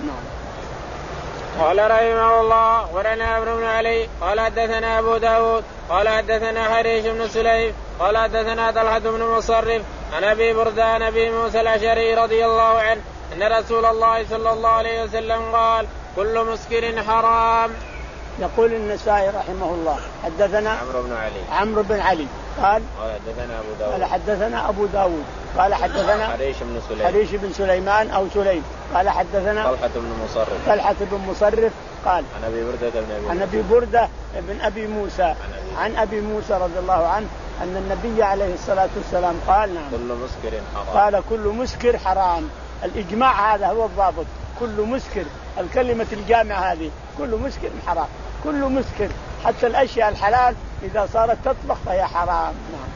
قال رحمه الله ولنا عمرو بن علي قال حدثنا أبو داود قال حدثنا حريش بن سليم قال حدثنا طلحة بن مصرف عن أبي بردة عن أبي موسى الأشعري رضي الله عنه أن رسول الله صلى الله عليه وسلم قال كل مسكر حرام. يقول النسائي رحمه الله حدثنا عمرو بن علي عمرو بن علي قال قال حدثنا أبو داود قال حدثنا أبو داود قال حدثنا حريش بن سليم حريش بن سليمان أو سليم قال حدثنا طلحة بن مصرف طلحة بن مصرف قال عن أبي بردة بن أبي عن أبي بردة بن أبي موسى عن أبي موسى رضي الله عنه أن النبي عليه الصلاة والسلام قال نعم كل مسكر حرام. قال كل مسكر حرام، الإجماع هذا هو الضابط، كل مسكر الكلمة الجامعة هذه كل مسكر حرام، كل مسكر حتى الأشياء الحلال إذا صارت تطبخ فهي حرام. نعم.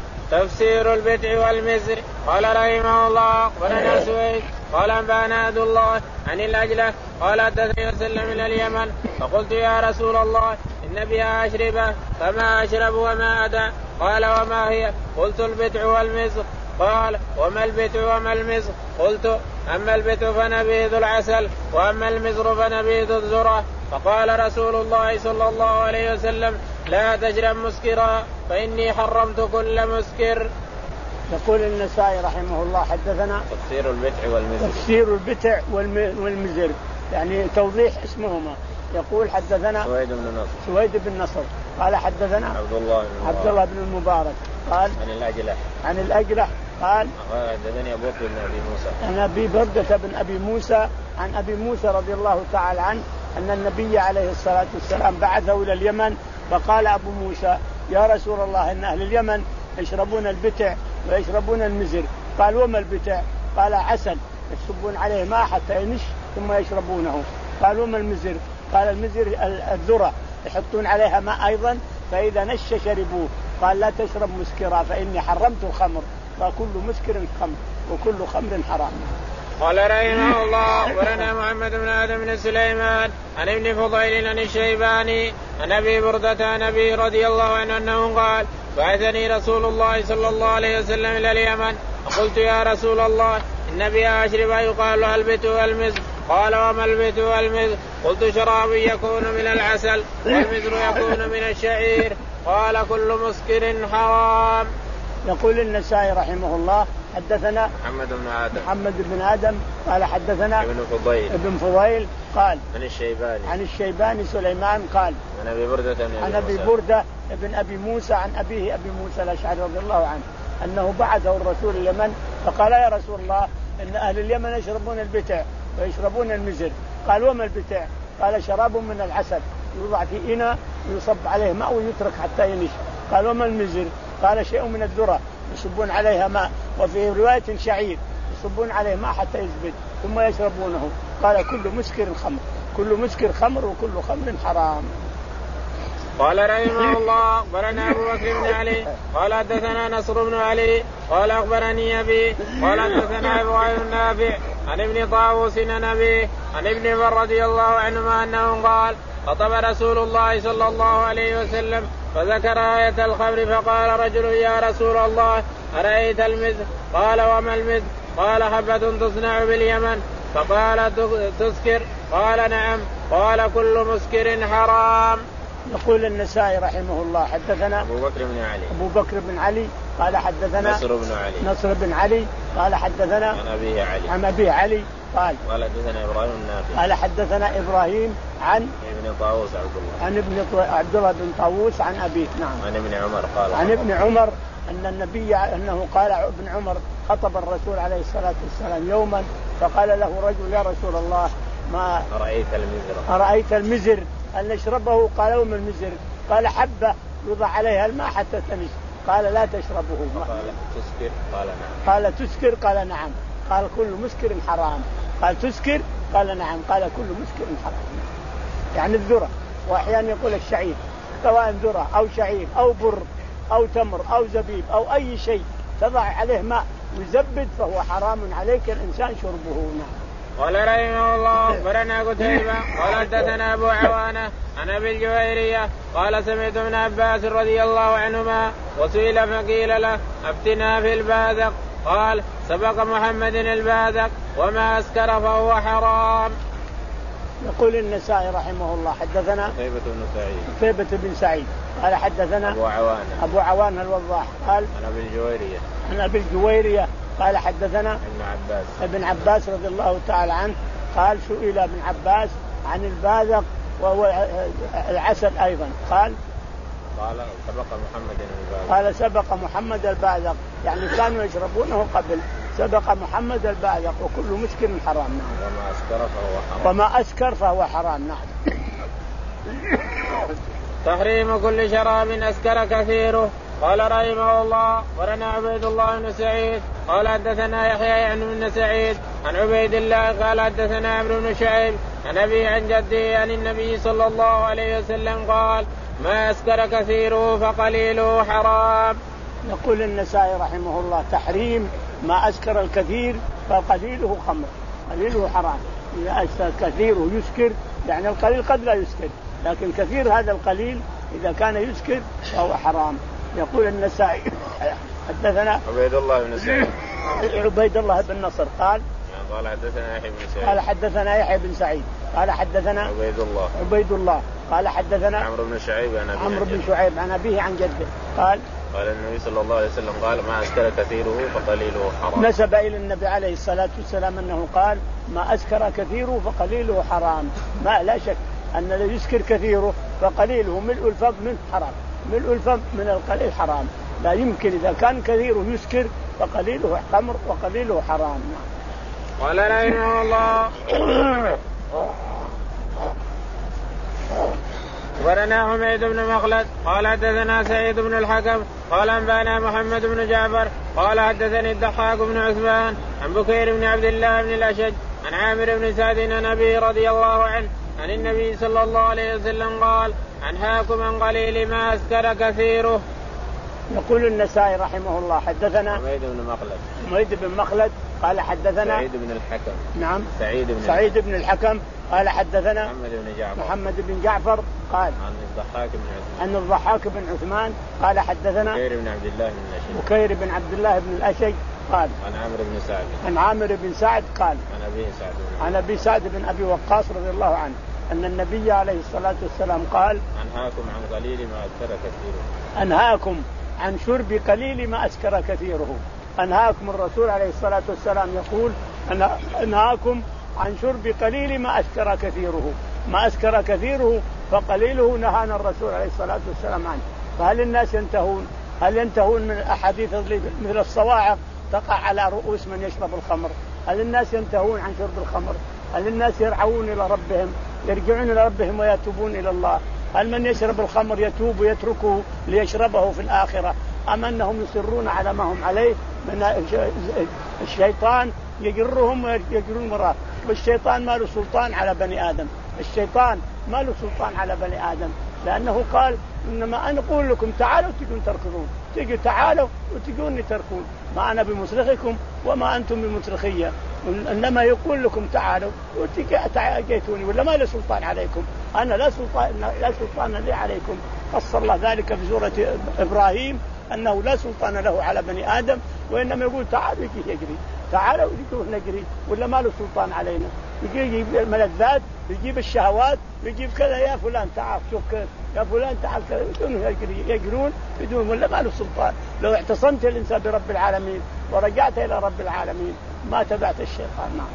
تفسير البدع والمزر. قال رحمه الله ولنا سويد قال أنبأنا عبد الله عن الأجلة قال حدثني وسلم من اليمن فقلت يا رسول الله إن بها أشربة فما أشرب وما أدع قال وما هي؟ قلت البدع والمزر. قال وما البدع وما المزر؟ قلت أما البدع فنبيذ العسل وأما المزر فنبيذ الذرة. فقال رسول الله صلى الله عليه وسلم لا تشرب مسكرا فإني حرمت كل مسكر. يقول النسائي رحمه الله حدثنا تفسير البدع والمزر. تفسير البدع والمزر يعني توضيح اسمهما. يقول حدثنا سويد بن نصر سويد بن نصر قال حدثنا عبد الله بن عبد الله بن المبارك قال عن الأجلة عن الأجلة قال حدثني أبو بردة بن أبي موسى عن أبي بردة بن أبي موسى عن أبي موسى رضي الله تعالى عنه أن النبي عليه الصلاة والسلام بعثه إلى اليمن فقال أبو موسى يا رسول الله إن أهل اليمن يشربون البتع ويشربون المزر. قال وما البتع؟ قال عسل يصبون عليه ماء حتى ينش ثم يشربونه. قال وما المزر؟ قال المزر الذرة يحطون عليها ماء أيضا فإذا نش شربوه. قال لا تشرب مسكرا فإني حرمت الخمر فكل مسكر خمر وكل خمر حرام. قال رحمه الله ولنا محمد بن آدم بن سليمان عن ابن فضيل عن الشيباني عن أبي بردة عن أبي رضي الله عنه أنه قال بعثني رسول الله صلى الله عليه وسلم إلى اليمن فقلت يا رسول الله إن بها أشربة يقال لها البت والمزر. قال وما البت والمزر؟ قلت شراب يكون من العسل والمزر يكون من الشعير. قال كل مسكر حرام. يقول النسائي رحمه الله حدثنا محمد بن آدم محمد بن آدم قال حدثنا ابن فضيل ابن فضيل قال عن الشيباني عن الشيباني سليمان قال عن أبي بردة عن أبي بردة ابن أبي موسى عن أبيه أبي موسى الأشعري رضي الله عنه أنه بعثه الرسول اليمن فقال يا رسول الله إن أهل اليمن يشربون البتع ويشربون المزر. قال وما البتع؟ قال شراب من العسل يوضع في إناء ويصب عليه ماء ويترك حتى ينش. قال وما المزر؟ قال شيء من الذرة يصبون عليها ماء وفي رواية شعير يصبون عليه ماء حتى يزبد ثم يشربونه. قال كل مسكر خمر كل مسكر خمر وكل خمر حرام. قال رحمه الله أخبرنا أبو بكر بن علي قال حدثنا نصر بن علي قال أخبرني أبي قال حدثنا أبو نافع عن ابن طاووس عن أبيه عن ابن عمر رضي الله عنهما أنه قال خطب رسول الله صلى الله عليه وسلم فذكر آية الخمر فقال رجل يا رسول الله أرأيت المزر؟ قال وما المزر؟ قال حبة تصنع باليمن. فقال تسكر؟ قال نعم. قال كل مسكر حرام. يقول النسائي رحمه الله حدثنا أبو بكر بن علي أبو بكر بن علي قال حدثنا نصر بن علي نصر بن علي قال حدثنا عن أبيه علي عن أبيه علي قال قال حدثنا إبراهيم النافع قال حدثنا إبراهيم عن ابن طاووس عبد الله عن ابن عبد الله بن طاووس عن أبيه نعم عن ابن عمر قال عن ابن عمر أن النبي أنه قال ابن عمر خطب الرسول عليه الصلاة والسلام يوما فقال له رجل يا رسول الله ما أرأيت المزر؟ أرأيت المزر أن نشربه؟ قال وما المزر؟ قال حبة يوضع عليها الماء حتى تنش. قال لا تشربه. قال تسكر؟ قال نعم. قال تسكر؟ قال نعم. قال كل مسكر حرام. قال تسكر؟ قال نعم. قال كل مسكر حرام. يعني الذرة، وأحيانا يقول الشعير، سواء ذرة أو شعير أو بر أو تمر أو زبيب أو أي شيء تضع عليه ماء ويزبد فهو حرام عليك الإنسان شربه. نعم. قال رحمه الله أخبرنا قتيبة قال حدثنا أبو عوانة عن أبي الجويرية قال سمعت ابن عباس رضي الله عنهما وسئل فقيل له أفتنا في الباذق قال سبق محمد الباذق وما أسكر فهو حرام. يقول النسائي رحمه الله حدثنا قتيبة بن سعيد قتيبة بن سعيد قال حدثنا أبو عوانة أبو عوانة الوضاح قال عن أبي الجويرية عن أبي الجويرية قال حدثنا ابن عباس ابن عباس رضي الله تعالى عنه قال سئل ابن عباس عن الباذق وهو العسل أيضا قال قال سبق محمد الباذق قال سبق محمد الباذق يعني كانوا يشربونه قبل. سبق محمد الباذق وكل مسكر حرام. نعم. وما أسكر فهو حرام. وما أسكر فهو حرام. نعم. تحريم كل شراب أسكر كثيره. قال رحمه الله ورنا عبيد الله بن سعيد قال حدثنا يحيى يعني بن سعيد عن عبيد الله قال حدثنا عمرو بن شعيب عن أبي عن جده عن النبي صلى الله عليه وسلم قال ما أسكر كثيره فقليله حرام. يقول النسائي رحمه الله تحريم ما أسكر الكثير فقليله خمر قليله حرام. إذا أسكر كثيره يسكر يعني القليل قد لا يسكر لكن كثير هذا القليل إذا كان يسكر فهو حرام. يقول النسائي حدثنا عبيد الله بن سعيد عبيد الله بن نصر قال قال حدثنا يحيى بن سعيد قال حدثنا يحيى بن سعيد قال حدثنا عبيد الله عبيد الله قال حدثنا عمرو بن شعيب عن أبيه عمرو بن شعيب عن أبيه عن جده قال قال النبي صلى الله عليه وسلم قال ما أسكر كثيره فقليله حرام. نسب إلى النبي عليه الصلاة والسلام أنه قال ما أسكر كثيره فقليله حرام. ما لا شك أن الذي يسكر كثيره فقليله ملء الفم منه حرام. ملء الفم من القليل حرام. لا يمكن إذا كان كثيره يسكر فقليله خمر وقليله حرام. قال رحمه الله ورنا حميد بن مخلد قال حدثنا سعيد بن الحكم قال أنبانا محمد بن جعفر قال حدثني الضحاك بن عثمان عن بكير بن عبد الله بن الأشج عن عامر بن سعد عن أبي رضي الله عنه عن النبي صلى الله عليه وسلم قال أنهاكم عن قليل ما أسكر كثيره. يقول النسائي رحمه الله حدثنا حميد بن مخلد حميد بن مخلد قال حدثنا سعيد بن الحكم نعم سعيد بن سعيد بن الحكم قال حدثنا محمد بن جعفر محمد بن جعفر قال عن الضحاك بن عثمان عن الضحاك بن عثمان قال حدثنا بكير بن عبد الله بن الأشج بكير بن عبد الله بن الأشج قال عن عامر بن سعد عن عامر بن سعد قال عن أبي سعد بن عن أبي سعد بن أبي وقاص رضي الله عنه أن النبي عليه الصلاة والسلام قال أنهاكم عن قليل ما أسكر كثيره. أنهاكم عن شرب قليل ما أسكر كثيره. أنهاكم الرسول عليه الصلاة والسلام يقول أنهاكم عن شرب قليل ما أسكر كثيره. ما أسكر كثيره فقليله نهانا الرسول عليه الصلاة والسلام عنه. فهل الناس ينتهون؟ هل ينتهون من الأحاديث مثل الصواعق تقع على رؤوس من يشرب الخمر؟ هل الناس ينتهون عن شرب الخمر؟ هل الناس يرعون إلى ربهم يرجعون إلى ربهم ويتوبون إلى الله؟ هل من يشرب الخمر يتوب ويتركه ليشربه في الآخرة أم أنهم يصرون على ما هم عليه من الشيطان يجرهم ويجرون وراه؟ والشيطان ما له سلطان على بني آدم. الشيطان ما له سلطان على بني آدم لأنه قال إنما أنا أقول لكم تعالوا تجون تركضون تجوا تعالوا وتجون تركون ما أنا بمصرخكم وما أنتم بمصرخية. إنما يقول لكم تعالوا أتيتوني ولا ما له سلطان عليكم، أنا لا سلطان لا سلطان لي عليكم. فسر الله ذلك في سورة إبراهيم أنه لا سلطان له على بني آدم، وإنما يقول تعالوا يجي يجري، تعالوا يجي نجري ولا ما له سلطان علينا. يجي يجيب الملذات، يجيب الشهوات، يجيب كذا، يا فلان تعال شوف كذا، يا فلان تعال كذا، بدون يجري يجرون بدون ولا ما له سلطان. لو اعتصمت الإنسان برب العالمين ورجعت إلى رب العالمين ما تبعت الشيطان. نعم.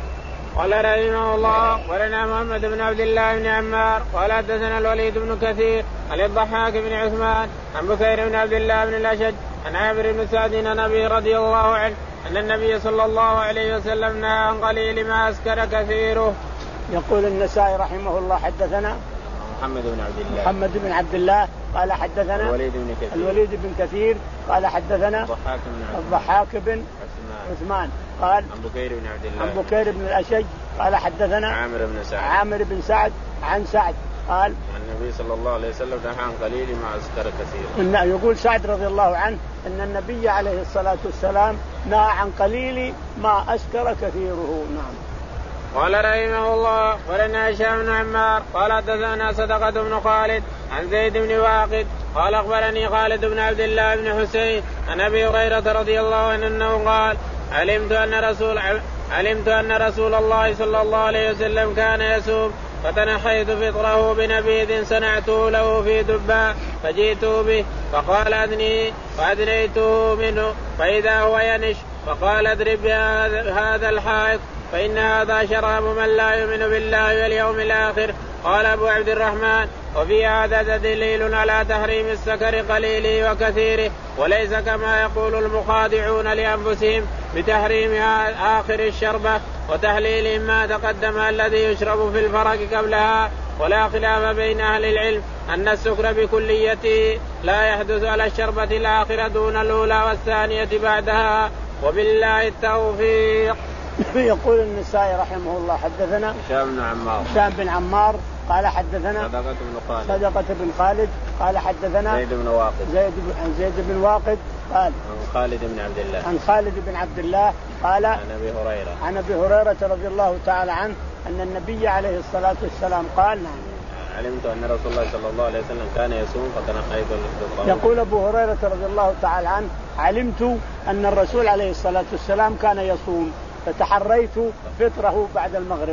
قال رحمه الله ولنا محمد بن عبد الله بن عمار قال حدثنا الوليد بن كثير عن الضحاك بن عثمان عن بكير بن عبد الله بن الأشج عن عامر بن سعد عن أبي رضي الله عنه أن النبي صلى الله عليه وسلم نهى عن قليل ما أسكر كثيره. يقول النسائي رحمه الله حدثنا محمد بن عبد الله محمد بن عبد الله قال حدثنا الوليد بن كثير الوليد بن كثير قال حدثنا الضحاك بن عثمان قال عن بكير بن عبد الله عن بكير بن الأشج قال حدثنا عامر بن سعد عامر بن سعد عن سعد قال النبي صلى الله عليه وسلم نهى عن قليل ما أسكر كثيرا. يقول سعد رضي الله عنه أن النبي عليه الصلاة والسلام نهى عن قليل ما أسكر كثيره. نعم. قال رحمه الله ولنا هشام بن عمار قال حدثنا صدقة بن خالد عن زيد بن واقد قال أخبرني خالد بن عبد الله بن حسين عن أبي هريرة رضي الله عنه أنه قال علمت أن رسول علمت أن رسول الله صلى الله عليه وسلم كان يصوم فتنحيت فطره بنبيذ صنعته له في دباء فجئته به فقال أدني فأدنيته منه فإذا هو ينش فقال اضرب هذا الحائط فإن هذا شراب من لا يؤمن بالله واليوم الآخر. قال أبو عبد الرحمن وفي هذا دليل على تحريم السكر قليله وكثيره وليس كما يقول المخادعون لأنفسهم بتحريم آخر الشربة وتحليل ما تقدم الذي يشرب في الفرق قبلها. ولا خلاف بين أهل العلم أن السكر بكليته لا يحدث على الشربة الآخرة دون الأولى والثانية بعدها وبالله التوفيق. يقول النسائي رحمه الله حدثنا هشام بن عمار هشام بن عمار قال حدثنا صدقة بن خالد صدقة بن خالد قال حدثنا زيد بن واقد زيد بن زيد بن واقد قال عن خالد بن عبد الله عن خالد بن عبد الله قال عن أبي هريرة عن أبي هريرة رضي الله تعالى عنه أن النبي عليه الصلاة والسلام قال نعم علمت أن رسول الله صلى الله عليه وسلم كان يصوم فتنحيت فطره. يقول أبو هريرة رضي الله تعالى عنه علمت أن الرسول عليه الصلاة والسلام كان يصوم فتحريت فطره بعد المغرب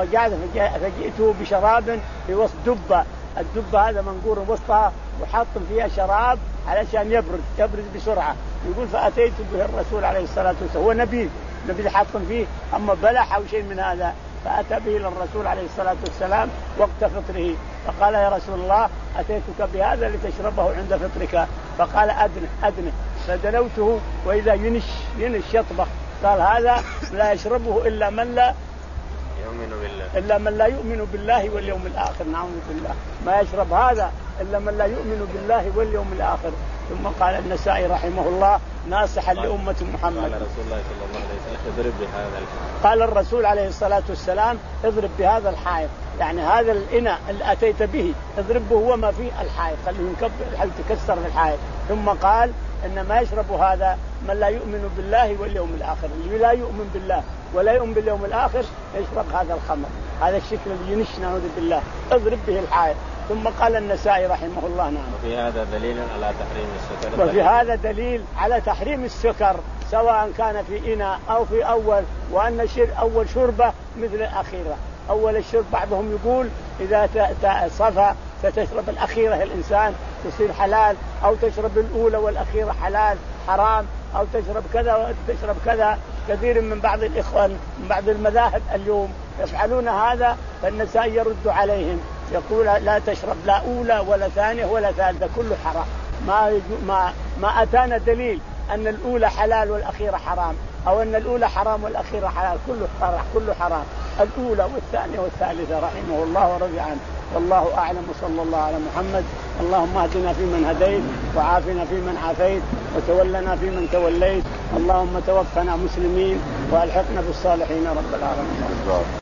فجئته بشراب في وسط دبة، الدبة هذا منقور وسطها وحاط فيها شراب علشان يبرد يبرد بسرعة. يقول فأتيت به الرسول عليه الصلاة والسلام هو نبيذ نبيذ حاط فيه أما بلح أو شيء من هذا فأتى به للرسول عليه الصلاة والسلام وقت فطره فقال يا رسول الله أتيتك بهذا لتشربه عند فطرك فقال أدنه أدنه فدنوته وإذا ينش ينش يطبخ قال هذا لا يشربه إلا من لا يؤمن بالله إلا من لا يؤمن بالله واليوم الآخر. نعوذ بالله ما يشرب هذا إلا من لا يؤمن بالله واليوم الآخر. ثم قال النسائي رحمه الله ناصحا لأمة محمد قال رسول الله صلى الله عليه وسلم اضرب بهذا الحائط قال الرسول عليه الصلاة والسلام اضرب بهذا الحائط يعني هذا الإناء اللي أتيت به اضربه هو ما فيه الحائط خليه ينكب هل تكسر في الحائط. ثم قال إنما يشرب هذا من لا يؤمن بالله واليوم الآخر اللي لا يؤمن بالله ولا يؤمن باليوم الآخر يشرب هذا الخمر هذا الشكل اللي ينش نعوذ بالله اضرب به الحائط. ثم قال النسائي رحمه الله نعم وفي هذا دليل على تحريم السكر وفي هذا دليل على تحريم السكر سواء كان في إناء أو في أول وأن أول شربة مثل الأخيرة. أول الشرب بعضهم يقول إذا صفى ستشرب الأخيرة الإنسان تصير حلال أو تشرب الأولى والأخيرة حلال حرام أو تشرب كذا وتشرب كذا. كثير من بعض الإخوان من بعض المذاهب اليوم يفعلون هذا فالنسائي يرد عليهم يقول لا تشرب لا أولى ولا ثانية ولا ثالثة كله حرام. ما ما ما أتانا دليل أن الأولى حلال والأخيرة حرام أو أن الأولى حرام والأخيرة حلال كله حرام كله حرام. الأولى والثانية والثالثة رحمه الله ورضي عنه. والله أعلم وصلى الله على محمد. اللهم اهدنا فيمن هديت وعافنا فيمن عافيت وتولنا فيمن توليت. اللهم توفنا مسلمين وألحقنا بالصالحين رب العالمين.